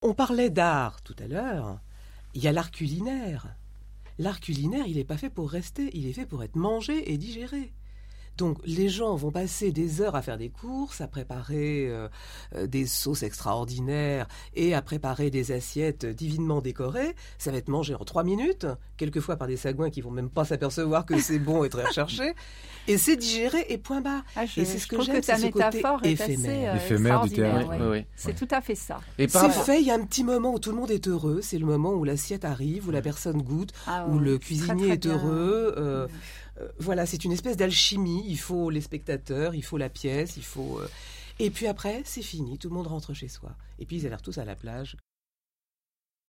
On parlait d'art tout à l'heure. Il y a l'art culinaire. L'art culinaire, il n'est pas fait pour rester, il est fait pour être mangé et digéré. Donc les gens vont passer des heures à faire des courses, à préparer des sauces extraordinaires et à préparer des assiettes divinement décorées. Ça va être mangé en 3 minutes, quelquefois par des sagouins qui vont même pas s'apercevoir que c'est bon et très recherché. Et c'est digéré et point barre. Et c'est ce que j'aime, c'est ce côté éphémère. Éphémère du théâtre. Oui. C'est tout à fait ça. Et c'est fait, il y a un petit moment où tout le monde est heureux. C'est le moment où l'assiette arrive, où la personne goûte, où le cuisinier est heureux. Voilà, c'est une espèce d'alchimie. Il faut les spectateurs, il faut la pièce, il faut... Et puis après, c'est fini, tout le monde rentre chez soi. Et puis ils allèrent tous à la plage.